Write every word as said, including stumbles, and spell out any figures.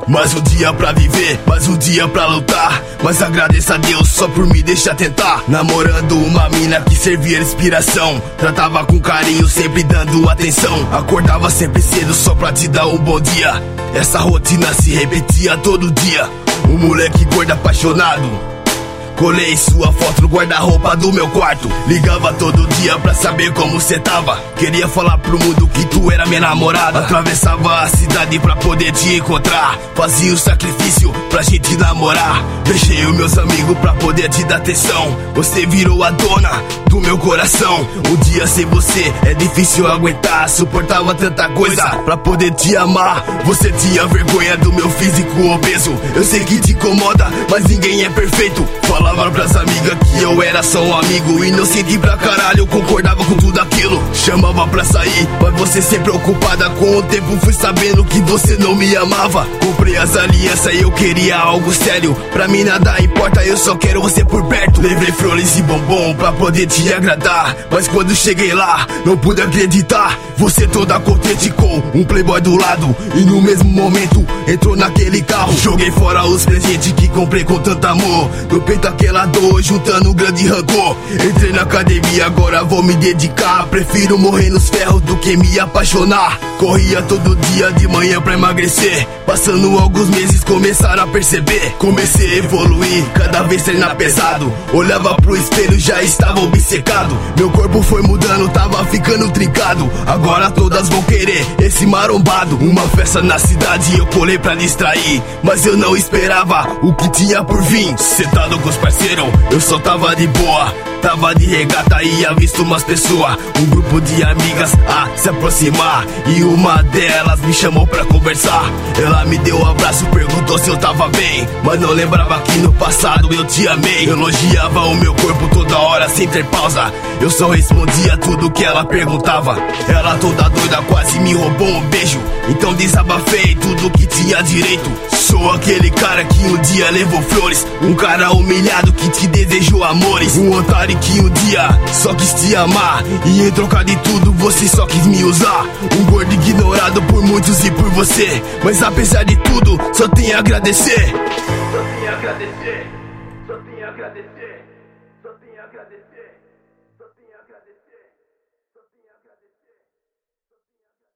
Mais um dia pra viver, mais um dia pra lutar. Mas agradeço a Deus só por me deixar tentar. Namorando uma mina que servia de inspiração, tratava com carinho, sempre dando atenção. Acordava sempre cedo só pra te dar um bom dia. Essa rotina se repetia todo dia. Um moleque gordo apaixonado. Colei sua foto no guarda-roupa do meu quarto. Ligava todo dia pra saber como cê tava. Queria falar pro mundo que tu era minha namorada. Atravessava a cidade pra poder te encontrar. Fazia o sacrifício pra gente namorar. Deixei os meus amigos pra poder te dar atenção. Você virou a dona do meu coração. Um dia sem você é difícil aguentar. Suportava tanta coisa pra poder te amar. Você tinha vergonha do meu físico obeso. Eu sei que te incomoda, mas ninguém é perfeito. Fala Falava pras amigas que eu era só um amigo. Inocente pra caralho, eu concordava com tudo aquilo. Chamava pra sair, mas você sempre ocupada. Com o tempo fui sabendo que você não me amava. Comprei as alianças e eu queria algo sério. Pra mim nada importa, eu só quero você por perto. Levei flores e bombom pra poder te agradar. Mas quando cheguei lá, não pude acreditar. Você toda contente com um playboy do lado. E no mesmo momento, entrou naquele carro. Joguei fora os presentes que comprei com tanto amor. No peito aquela dor, juntando um grande rancor. Entrei na academia, agora vou me dedicar. Prefiro morrer nos ferros do que me apaixonar. Corria todo dia de manhã pra emagrecer. Passando alguns meses começaram a perceber. Comecei a evoluir, cada vez treinar pesado. Olhava pro espelho, já estava obcecado. Meu corpo foi mudando, tava ficando trincado. Agora todas vão querer esse marombado. Uma festa na cidade eu colei pra distrair, mas eu não esperava o que tinha por vir. Sentado com os parceiros, eu só tava de boa. Tava de regata e avisto umas pessoas. Um grupo de amigas a se aproximar. E uma delas me chamou pra conversar. Ela me deu um abraço, perguntou se eu tava bem. Mas não lembrava que no passado eu te amei. Elogiava o meu corpo toda hora sem ter pausa. Eu só respondia tudo que ela perguntava. Ela toda doida quase me roubou um beijo. Então desabafei tudo que tinha direito. Sou aquele cara que um dia levou flores. Um cara humilhado que te desejou amores. Um otário que um dia só quis te amar. E em troca de tudo você só quis me usar. Um gordo ignorado por muitos e por você. Mas apesar de tudo, só tenho a agradecer. Só tenho a agradecer. Só tenho a agradecer. Só tenho a agradecer. Só tenho a agradecer. Só tenho a agradecer.